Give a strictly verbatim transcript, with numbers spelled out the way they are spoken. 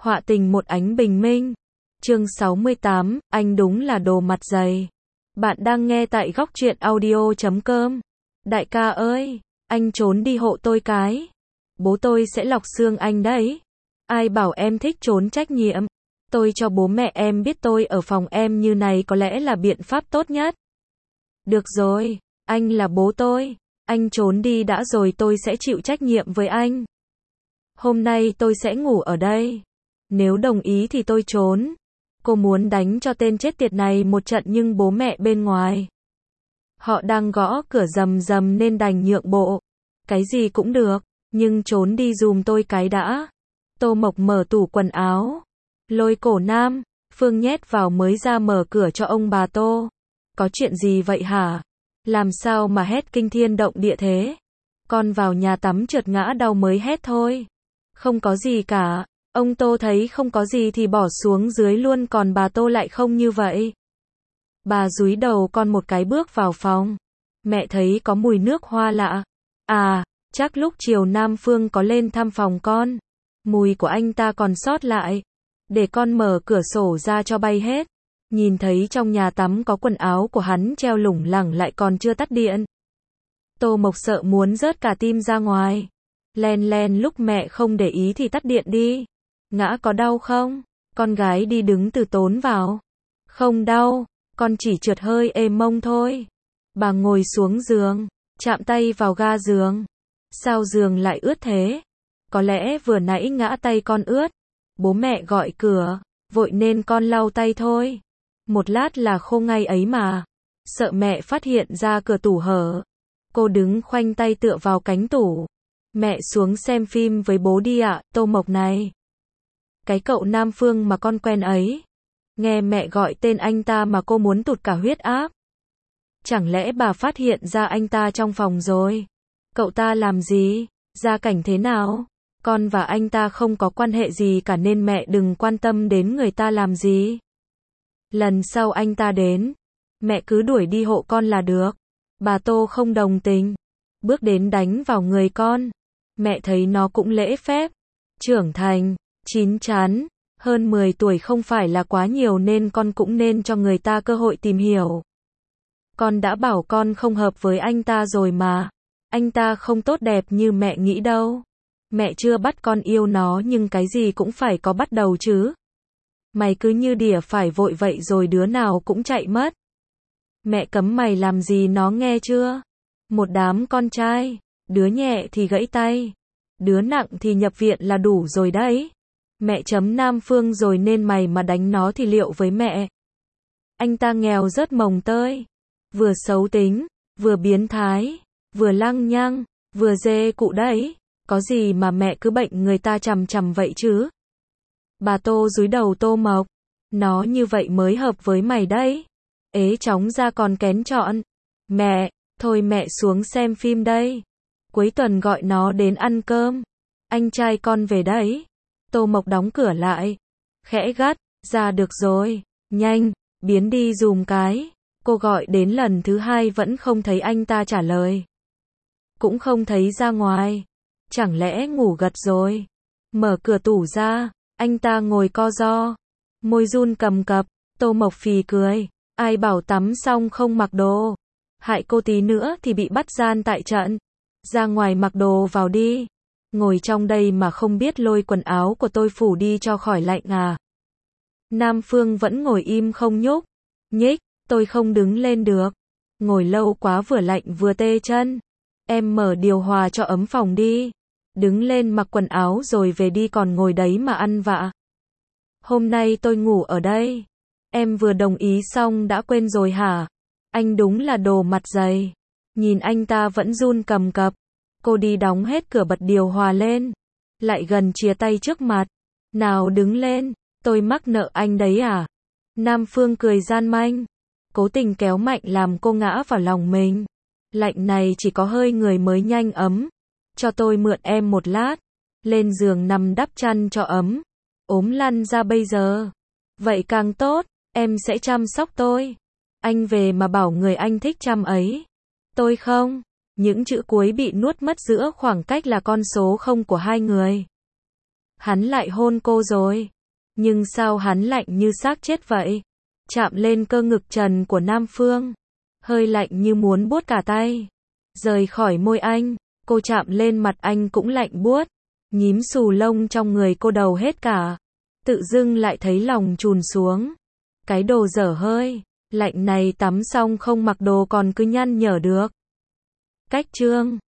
Họa tình một ánh bình minh. Chương sáu mươi tám, anh đúng là đồ mặt dày. Bạn đang nghe tại góc truyện audio chấm com. Đại ca ơi, anh trốn đi hộ tôi cái. Bố tôi sẽ lọc xương anh đấy. Ai bảo em thích trốn trách nhiệm. Tôi cho bố mẹ em biết tôi ở phòng em như này có lẽ là biện pháp tốt nhất. Được rồi, anh là bố tôi. Anh trốn đi đã rồi tôi sẽ chịu trách nhiệm với anh. Hôm nay tôi sẽ ngủ ở đây. Nếu đồng ý thì tôi trốn. Cô muốn đánh cho tên chết tiệt này một trận nhưng bố mẹ bên ngoài. Họ đang gõ cửa rầm rầm nên đành nhượng bộ. Cái gì cũng được, nhưng trốn đi dùm tôi cái đã. Tô Mộc mở tủ quần áo. Lôi cổ Nam, Phương nhét vào mới ra mở cửa cho ông bà Tô. Có chuyện gì vậy hả? Làm sao mà hét kinh thiên động địa thế? Con vào nhà tắm trượt ngã đau mới hét thôi. Không có gì cả. Ông Tô thấy không có gì thì bỏ xuống dưới luôn, còn bà Tô lại không như vậy. Bà dúi đầu con một cái bước vào phòng. Mẹ thấy có mùi nước hoa lạ. À, chắc lúc chiều Nam Phương có lên thăm phòng con. Mùi của anh ta còn sót lại. Để con mở cửa sổ ra cho bay hết. Nhìn thấy trong nhà tắm có quần áo của hắn treo lủng lẳng lại còn chưa tắt điện. Tô Mộc sợ muốn rớt cả tim ra ngoài. Len len lúc mẹ không để ý thì tắt điện đi. Ngã có đau không? Con gái đi đứng từ tốn vào. Không đau, con chỉ trượt hơi êm mông thôi. Bà ngồi xuống giường, chạm tay vào ga giường. Sao giường lại ướt thế? Có lẽ vừa nãy ngã tay con ướt. Bố mẹ gọi cửa, vội nên con lau tay thôi. Một lát là khô ngay ấy mà. Sợ mẹ phát hiện ra cửa tủ hở. Cô đứng khoanh tay tựa vào cánh tủ. Mẹ xuống xem phim với bố đi ạ. Tô Mộc này. Cái cậu Nam Phương mà con quen ấy. Nghe mẹ gọi tên anh ta mà cô muốn tụt cả huyết áp. Chẳng lẽ bà phát hiện ra anh ta trong phòng rồi? Cậu ta làm gì? Gia cảnh thế nào? Con và anh ta không có quan hệ gì cả nên mẹ đừng quan tâm đến người ta làm gì. Lần sau anh ta đến, mẹ cứ đuổi đi hộ con là được. Bà Tô không đồng tình. Bước đến đánh vào người con. Mẹ thấy nó cũng lễ phép. Trưởng thành, chín chắn, hơn mười tuổi không phải là quá nhiều nên con cũng nên cho người ta cơ hội tìm hiểu. Con đã bảo con không hợp với anh ta rồi mà. Anh ta không tốt đẹp như mẹ nghĩ đâu. Mẹ chưa bắt con yêu nó nhưng cái gì cũng phải có bắt đầu chứ. Mày cứ như đỉa phải vội vậy rồi đứa nào cũng chạy mất. Mẹ cấm mày làm gì nó nghe chưa? Một đám con trai, đứa nhẹ thì gãy tay, đứa nặng thì nhập viện là đủ rồi đấy. Mẹ chấm Nam Phương rồi nên mày mà đánh nó thì liệu với mẹ. Anh ta nghèo rớt mồng tơi, vừa xấu tính, vừa biến thái, vừa lăng nhăng, vừa dê cụ đấy. Có gì mà mẹ cứ bệnh người ta chằm chằm vậy chứ? Bà Tô dúi đầu Tô Mộc. Nó như vậy mới hợp với mày đấy. Ế chóng ra còn kén chọn. Mẹ, thôi mẹ xuống xem phim đây. Cuối tuần gọi nó đến ăn cơm. Anh trai con về đấy. Tô Mộc đóng cửa lại. Khẽ gắt, ra được rồi. Nhanh, biến đi dùm cái. Cô gọi đến lần thứ hai vẫn không thấy anh ta trả lời. Cũng không thấy ra ngoài. Chẳng lẽ ngủ gật rồi? Mở cửa tủ ra, anh ta ngồi co ro, môi run cầm cập. Tô Mộc phì cười. Ai bảo tắm xong không mặc đồ? Hại cô tí nữa thì bị bắt gian tại trận. Ra ngoài mặc đồ vào đi. Ngồi trong đây mà không biết lôi quần áo của tôi phủ đi cho khỏi lạnh à? Nam Phương vẫn ngồi im không nhúc nhích. Tôi không đứng lên được. Ngồi lâu quá vừa lạnh vừa tê chân. Em mở điều hòa cho ấm phòng đi. Đứng lên mặc quần áo rồi về đi, còn ngồi đấy mà ăn vạ. Hôm nay tôi ngủ ở đây. Em vừa đồng ý xong đã quên rồi hả? Anh đúng là đồ mặt dày. Nhìn anh ta vẫn run cầm cập. Cô đi đóng hết cửa bật điều hòa lên. Lại gần chia tay trước mặt. Nào đứng lên, tôi mắc nợ anh đấy à? Nam Phương cười gian manh. Cố tình kéo mạnh làm cô ngã vào lòng mình. Lạnh này chỉ có hơi người mới nhanh ấm. Cho tôi mượn em một lát. Lên giường nằm đắp chăn cho ấm. Ốm lăn ra bây giờ. Vậy càng tốt, em sẽ chăm sóc tôi. Anh về mà bảo người anh thích chăm ấy. Tôi không. Những chữ cuối bị nuốt mất giữa khoảng cách là con số không của hai người. Hắn lại hôn cô rồi. Nhưng sao hắn lạnh như xác chết vậy? Chạm lên cơ ngực trần của Nam Phương. Hơi lạnh như muốn buốt cả tay. Rời khỏi môi anh, cô chạm lên mặt anh cũng lạnh buốt. Nhím xù lông trong người cô đầu hết cả. Tự dưng lại thấy lòng trùn xuống. Cái đồ dở hơi. Lạnh này tắm xong không mặc đồ còn cứ nhăn nhở được. Cách chương